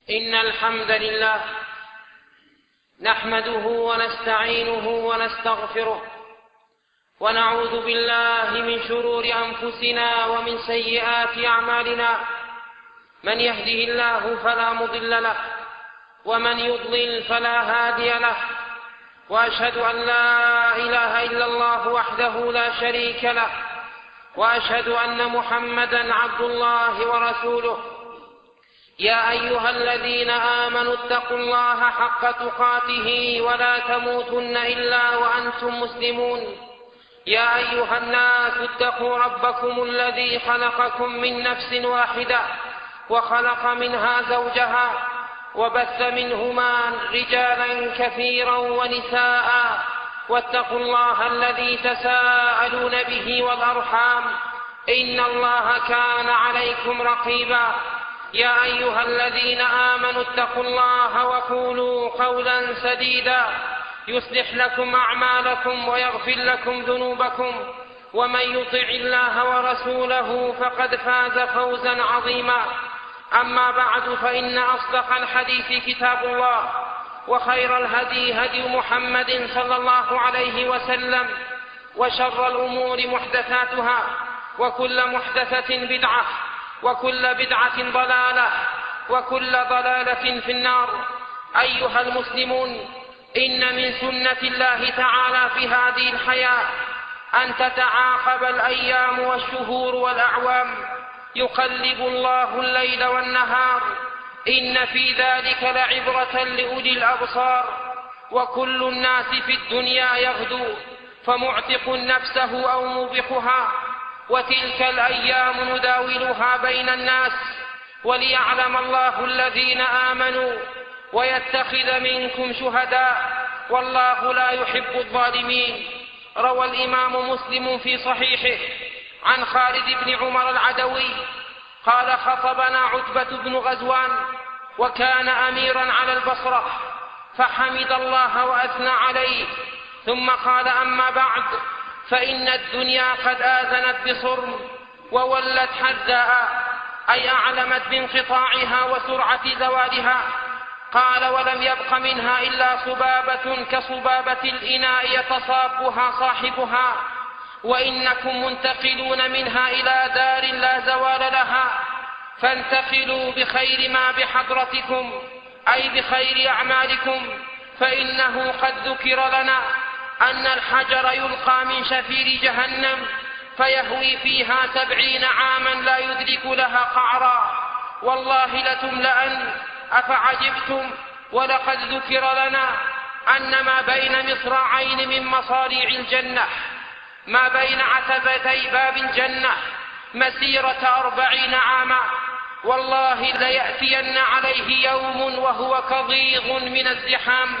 إن الحمد لله نحمده ونستعينه ونستغفره ونعوذ بالله من شرور أنفسنا ومن سيئات أعمالنا. من يهده الله فلا مضل له ومن يضلل فلا هادي له، وأشهد أن لا إله إلا الله وحده لا شريك له، وأشهد أن محمدا عبد الله ورسوله. يا أيها الذين آمنوا اتقوا الله حق تقاته ولا تموتن إلا وأنتم مسلمون. يا أيها الناس اتقوا ربكم الذي خلقكم من نفس واحدة وخلق منها زوجها وبث منهما رجالا كثيرا ونساء، واتقوا الله الذي تساءلون به والأرحام إن الله كان عليكم رقيبا. يا أيها الذين آمنوا اتقوا الله وقولوا قولا سديدا يصلح لكم أعمالكم ويغفر لكم ذنوبكم، ومن يطع الله ورسوله فقد فاز فوزا عظيما. أما بعد، فإن أصدق الحديث كتاب الله، وخير الهدي هدي محمد صلى الله عليه وسلم، وشر الأمور محدثاتها، وكل محدثة بدعة، وكل بدعة ضلالة، وكل ضلالة في النار. أيها المسلمون، إن من سنة الله تعالى في هذه الحياة أن تتعاقب الأيام والشهور والأعوام، يقلب الله الليل والنهار، إن في ذلك لعبرة لأولي الأبصار. وكل الناس في الدنيا يغدو، فمعتق نفسه أو موبقها، وتلك الأيام نداولها بين الناس، وليعلم الله الذين آمنوا ويتخذ منكم شهداء، والله لا يحب الظالمين. روى الإمام مسلم في صحيحه عن خالد بن عمر العدوي قال: خطبنا عتبة بن غزوان وكان أميرا على البصرة، فحمد الله وأثنى عليه، ثم قال: أما بعد، فإن الدنيا قد آذنت بصرم وولت حذاء، أي أعلمت بانقطاعها وسرعة زوالها. قال: ولم يبق منها إلا صبابة كصبابة الإناء يتصابها صاحبها، وإنكم منتقلون منها إلى دار لا زوال لها، فانتقلوا بخير ما بحضرتكم، أي بخير أعمالكم، فإنه قد ذكر لنا أن الحجر يلقى من شفير جهنم فيهوي فيها 70 عاما لا يدرك لها قعرا، والله لتملأن. أفعجبتم؟ ولقد ذكر لنا أن ما بين مصراعين من مصاريع الجنة، ما بين عتبتي باب الجنة، مسيرة 40 عاما، والله ليأتين عليه يوم وهو كظيظ من الزحام.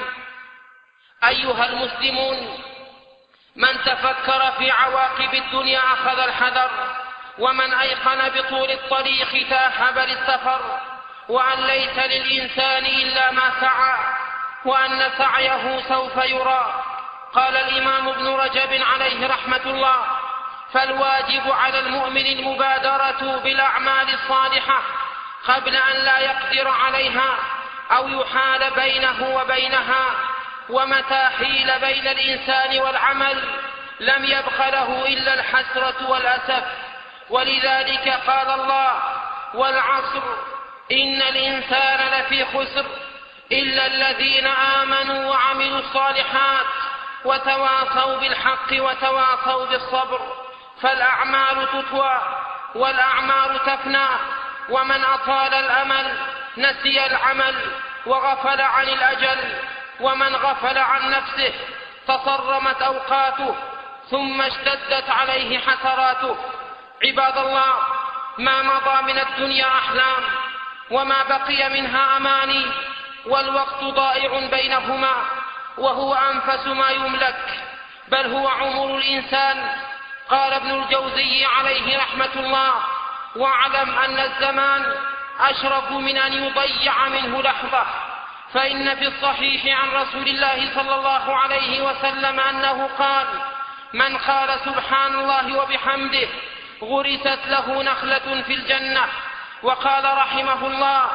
أيها المسلمون، من تفكر في عواقب الدنيا أخذ الحذر، ومن أيقن بطول الطريق تأهب للسفر، وأن ليس للإنسان إلا ما سعى، وأن سعيه سوف يرى. قال الإمام ابن رجب عليه رحمة الله: فالواجب على المؤمن المبادرة بالأعمال الصالحة قبل أن لا يقدر عليها أو يحال بينه وبينها، ومتى حيل بين الإنسان والعمل لم يبق له إلا الحسرة والأسف. ولذلك قال الله: والعصر إن الإنسان لفي خسر إلا الذين آمنوا وعملوا الصالحات وتواصوا بالحق وتواصوا بالصبر. فالأعمال تطوى والأعمال تفنى، ومن أطال الأمل نسي العمل وغفل عن الأجل، ومن غفل عن نفسه تصرمت أوقاته ثم اشتدت عليه حسراته. عباد الله، ما مضى من الدنيا أحلام، وما بقي منها أماني، والوقت ضائع بينهما، وهو أنفس ما يملك، بل هو عمر الإنسان. قال ابن الجوزي عليه رحمة الله: واعلم أن الزمان أشرف من أن يضيع منه لحظة، فإن في الصحيح عن رسول الله صلى الله عليه وسلم أنه قال: من قال سبحان الله وبحمده غرست له نخلة في الجنة. وقال رحمه الله: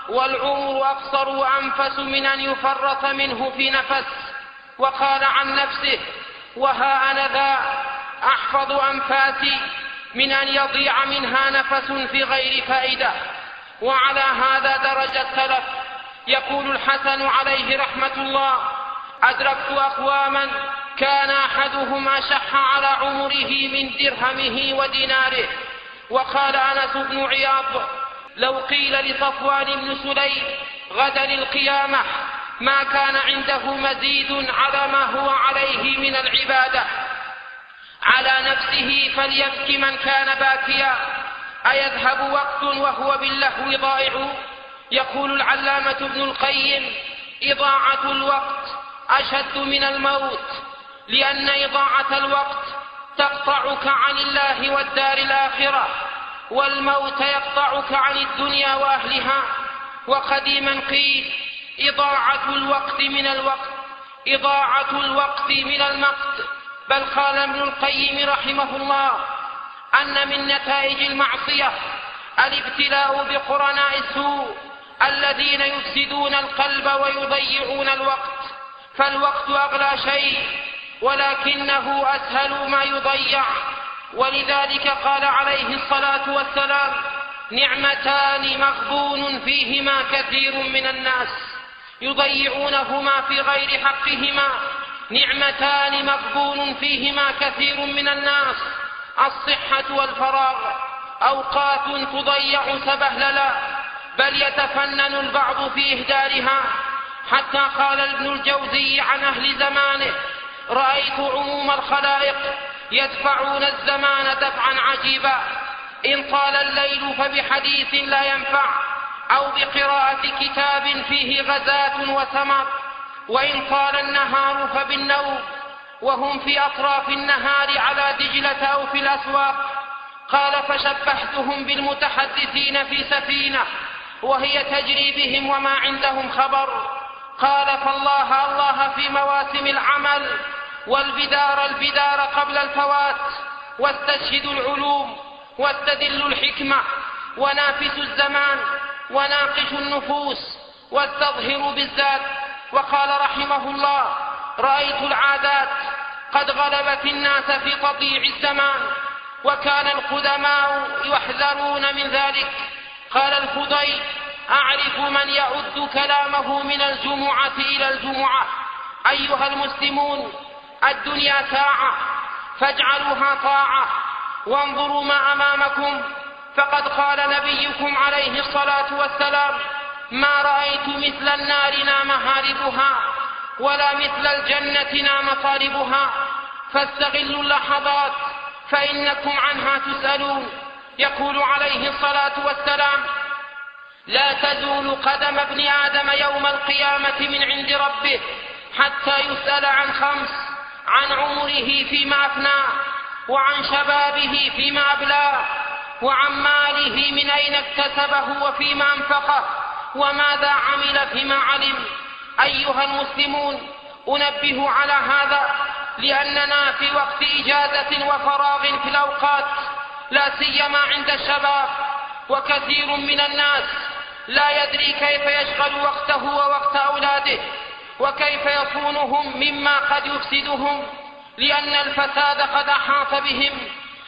والعمر أقصر وأنفس من أن يفرط منه في نفس. وقال عن نفسه: وها أنا ذا أحفظ أنفاسي من أن يضيع منها نفس في غير فائدة. وعلى هذا درج السلف. يقول الحسن عليه رحمة الله: أدركت أقواما كان أحدهم أشح على عمره من درهمه وديناره. وقال أنس بن عياض: لو قيل لصفوان بن سليم غدا القيامة ما كان عنده مزيد على ما هو عليه من العبادة على نفسه فليبكي من كان باكيا، أيذهب وقت وهو باللهو ضائع؟ يقول العلامة ابن القيم: إضاعة الوقت أشد من الموت، لأن إضاعة الوقت تقطعك عن الله والدار الآخرة، والموت يقطعك عن الدنيا وأهلها. وقديما قيل: إضاعة الوقت من المقت. بل قال ابن القيم رحمه الله أن من نتائج المعصية الابتلاء بقرناء السوء الذين يفسدون القلب ويضيعون الوقت. فالوقت أغلى شيء ولكنه أسهل ما يضيع. ولذلك قال عليه الصلاة والسلام: نعمتان مغبون فيهما كثير من الناس يضيعونهما في غير حقهما. نعمتان مغبون فيهما كثير من الناس: الصحة والفراغ. أوقات تضيع سبهللا، بل يتفنن البعض في إهدارها. حتى قال ابن الجوزي عن أهل زمانه: رأيت عموم الخلائق يدفعون الزمان دفعا عجيبا، إن طال الليل فبحديث لا ينفع، أو بقراءة كتاب فيه غزاة وثمر، وإن طال النهار فبالنوم، وهم في أطراف النهار على دجلة أو في الأسواق. قال: فشبهتهم بالمتحدثين في سفينة وهي تجري بهم وما عندهم خبر. قال: فالله الله في مواسم العمل، والبدار قبل الفوات، واستشهدوا العلوم، واستدلوا الحكمة، ونافسوا الزمان، وناقشوا النفوس، واستظهروا بالذات. وقال رحمه الله: رأيت العادات قد غلبت الناس في تضييع الزمان، وكان القدماء يحذرون من ذلك. قال الفضيل: أعرف من يعد كلامه من الجمعة إلى الجمعة. أيها المسلمون، الدنيا ساعة فاجعلوها طاعة، وانظروا ما أمامكم، فقد قال نبيكم عليه الصلاة والسلام: ما رأيت مثل النار نام هاربها، ولا مثل الجنة نام طالبها، فاستغلوا اللحظات فإنكم عنها تسألون. يقول عليه الصلاة والسلام: لا تزول قدم ابن آدم يوم القيامة من عند ربه حتى يسأل عن خمس: عن عمره فيما أفناه، وعن شبابه فيما أبلاه، وعن ماله من أين اكتسبه وفيما أنفقه، وماذا عمل فيما علم. أيها المسلمون، أنبه على هذا لأننا في وقت إجازة وفراغ في الأوقات، لا سيما عند الشباب، وكثير من الناس لا يدري كيف يشغل وقته ووقت أولاده، وكيف يصونهم مما قد يفسدهم، لأن الفساد قد أحاط بهم،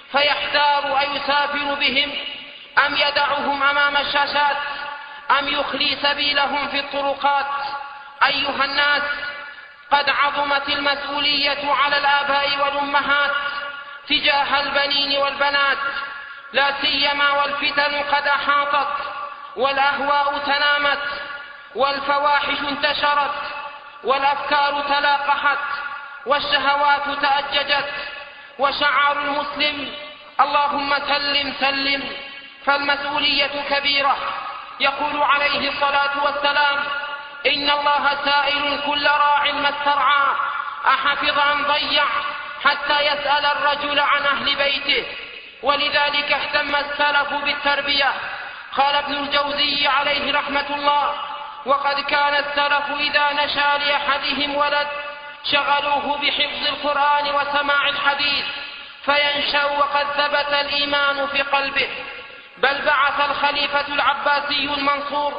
فيحتار أيسافر بهم أم يدعهم أمام الشاشات أم يخلي سبيلهم في الطرقات. أيها الناس، قد عظمت المسؤولية على الآباء والأمهات تجاه البنين والبنات، لا سيما والفتن قد أحاطت، والأهواء تنامت، والفواحش انتشرت، والأفكار تلاقحت، والشهوات تأججت، وشعار المسلم اللهم سلم سلم، فالمسؤولية كبيرة. يقول عليه الصلاة والسلام: إن الله سائل كل راع ما استرعى، أحفظ أم ضيع، حتى يسأل الرجل عن أهل بيته. ولذلك اهتم السلف بالتربية. قال ابن الجوزي عليه رحمة الله: وقد كان السلف إذا نشأ لأحدهم ولد شغلوه بحفظ القرآن وسماع الحديث فينشأ وقد ثبت الإيمان في قلبه. بل بعث الخليفة العباسي المنصور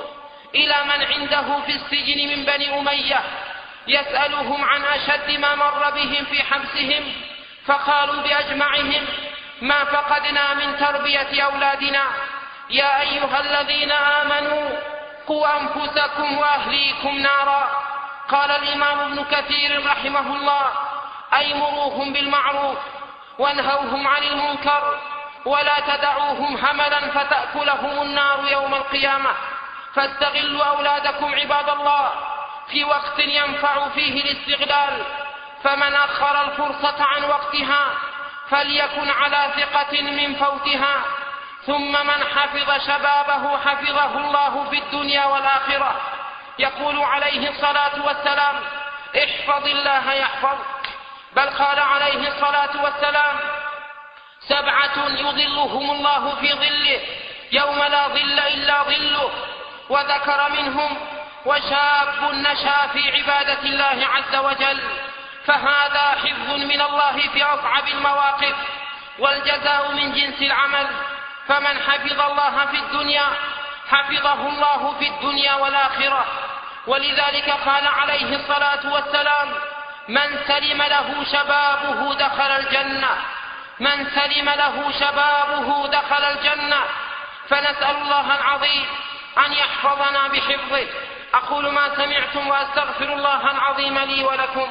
إلى من عنده في السجن من بني أمية يسألهم عن أشد ما مر بهم في حبسهم، فقالوا بأجمعهم: ما فقدنا من تربية أولادنا. يا أيها الذين آمنوا قوا أنفسكم وأهليكم نارا. قال الإمام ابن كثير رحمه الله: أي مروهم بالمعروف وانهوهم عن المنكر، ولا تدعوهم هملا فتأكلهم النار يوم القيامة. فاستغلوا أولادكم عباد الله في وقت ينفع فيه الاستغلال، فمن أخر الفرصة عن وقتها فليكن على ثقة من فوتها. ثم من حفظ شبابه حفظه الله في الدنيا والآخرة. يقول عليه الصلاة والسلام: احفظ الله يحفظك. بل قال عليه الصلاة والسلام: 7 يظلهم الله في ظله يوم لا ظل إلا ظله. وذكر منهم: وشاب نشأ في عبادة الله عز وجل. فهذا حفظ من الله في أصعب المواقف، والجزاء من جنس العمل. فمن حفظ الله في الدنيا حفظه الله في الدنيا والآخرة. ولذلك قال عليه الصلاة والسلام: من سلم له شبابه دخل الجنة. من سلم له شبابه دخل الجنة. فنسأل الله العظيم أن يحفظنا بحفظه. أقول ما سمعتم وأستغفر الله العظيم لي ولكم.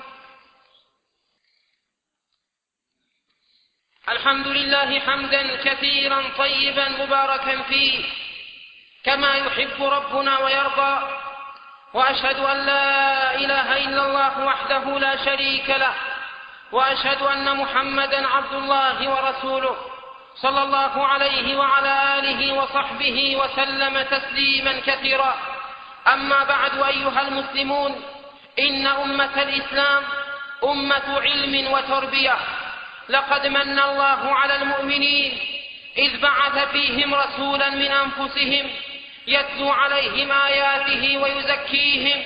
الحمد لله حمدا كثيرا طيبا مباركا فيه كما يحب ربنا ويرضى. وأشهد أن لا إله إلا الله وحده لا شريك له، وأشهد أن محمدا عبد الله ورسوله صلى الله عليه وعلى آله وصحبه وسلم تسليما كثيرا. أما بعد، أيها المسلمون، إن أمة الإسلام أمة علم وتربية. لقد من الله على المؤمنين إذ بعث فيهم رسولا من أنفسهم يتلو عليهم آياته ويزكيهم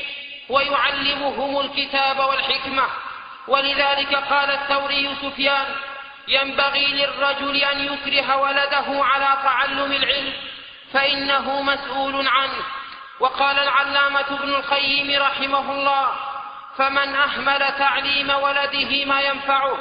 ويعلمهم الكتاب والحكمة. ولذلك قال الثوري سفيان: ينبغي للرجل أن يكره ولده على تعلم العلم فإنه مسؤول عنه. وقال العلامة ابن القيم رحمه الله: فمن أهمل تعليم ولده ما ينفعه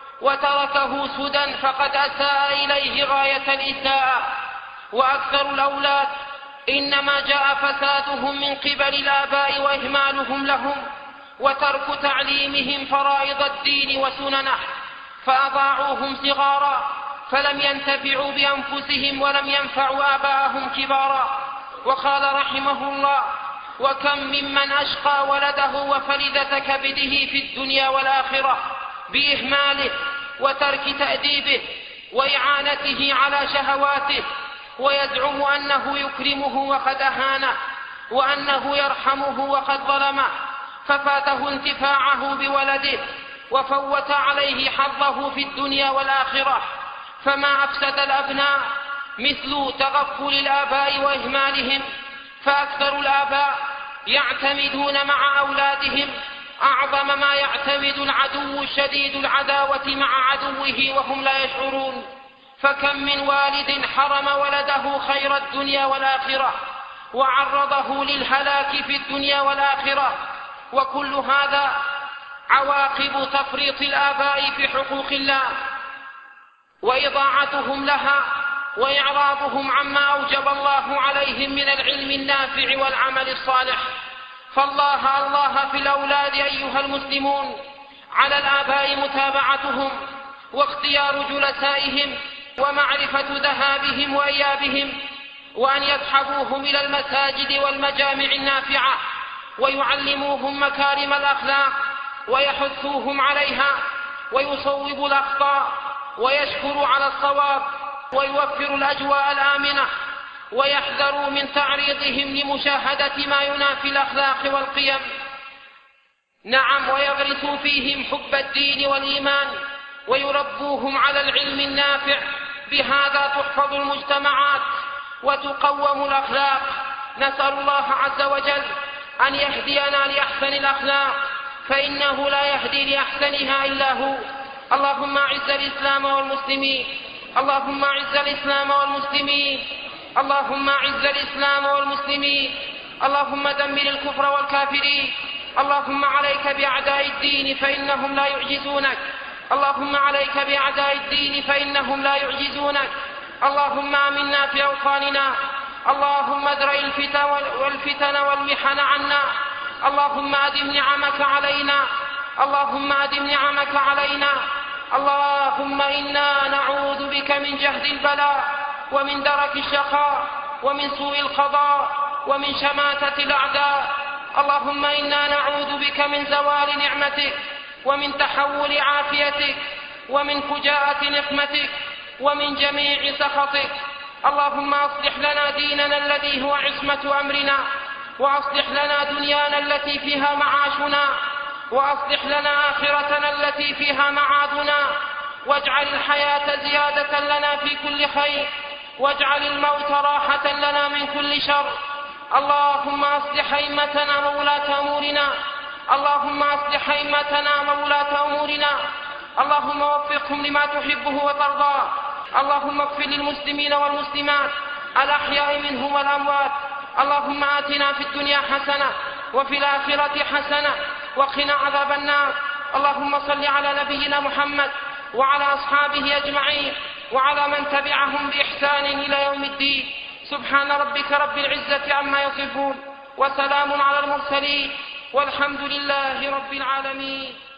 وتركه سدى فقد أساء إليه غاية الإساءة. وأكثر الأولاد إنما جاء فسادهم من قبل الآباء وإهمالهم لهم وترك تعليمهم فرائض الدين وسننه، فأضاعوهم صغارا فلم ينتفعوا بأنفسهم ولم ينفعوا آباءهم كبارا. وقال رحمه الله: وكم ممن أشقى ولده وفلذة كبده في الدنيا والآخرة بإهماله وترك تأديبه وإعانته على شهواته، ويزعم أنه يكرمه وقد أهانه، وأنه يرحمه وقد ظلمه، ففاته انتفاعه بولده وفوت عليه حظه في الدنيا والآخرة. فما أفسد الأبناء مثل تغفل الآباء وإهمالهم، فأكثر الآباء يعتمدون مع أولادهم أعظم ما يعتمد العدو الشديد العداوة مع عدوه وهم لا يشعرون. فكم من والد حرم ولده خير الدنيا والآخرة وعرضه للهلاك في الدنيا والآخرة. وكل هذا عواقب تفريط الآباء في حقوق الله وإضاعتهم لها وإعراضهم عما أوجب الله عليهم من العلم النافع والعمل الصالح. فالله في الأولاد أيها المسلمون، على الآباء متابعتهم واختيار جلسائهم ومعرفة ذهابهم وإيابهم، وأن يصحبوهم إلى المساجد والمجامع النافعة ويعلموهم مكارم الأخلاق ويحثوهم عليها، ويصوب الأخطاء ويشكر على الصواب ويوفر الأجواء الآمنة، ويحذروا من تعريضهم لمشاهدة ما ينافي الأخلاق والقيم. نعم، ويغرسوا فيهم حب الدين والإيمان ويربوهم على العلم النافع. بهذا تحفظ المجتمعات وتقوم الأخلاق. نسأل الله عز وجل أن يهدينا لأحسن الأخلاق، فإنه لا يهدي لأحسنها إلا هو. اللهم أعز الإسلام والمسلمين، اللهم أعز الإسلام والمسلمين، اللهم أعز الإسلام والمسلمين، اللهم دمر الكفر والكافرين. اللهم عليك بأعداء الدين فإنهم لا يعجزونك. اللهم عليك بأعداء الدين فإنهم لا يعجزونك. اللهم آمنا في أوطاننا. اللهم ادرأ الفتن والمحن عنا. اللهم أدم نعمك علينا. اللهم أدم نعمك علينا. اللهم إنا نعوذ بك من جهد البلاء ومن درك الشقاء ومن سوء القضاء ومن شماتة الأعداء. اللهم إنا نعوذ بك من زوال نعمتك ومن تحول عافيتك ومن فجاءة نقمتك ومن جميع سخطك. اللهم أصلح لنا ديننا الذي هو عصمة أمرنا، وأصلح لنا دنيانا التي فيها معاشنا، وأصلح لنا آخرتنا التي فيها معادنا، واجعل الحياة زيادة لنا في كل خير، واجعل الموت راحة لنا من كل شر. اللهم أصلح أئمتنا وولاة أمورنا. اللهم أصلح أئمتنا وولاة أمورنا. اللهم وفقهم لما تحبه وترضاه. اللهم اغفر للمسلمين والمسلمات الأحياء منهم والأموات. اللهم آتنا في الدنيا حسنة وفي الآخرة حسنة وقنا عذاب النار. اللهم صل على نبينا محمد وعلى أصحابه أجمعين وعلى من تبعهم بإحسان إلى يوم الدين. سبحان ربك رب العزة عما يصفون، وسلام على المرسلين، والحمد لله رب العالمين.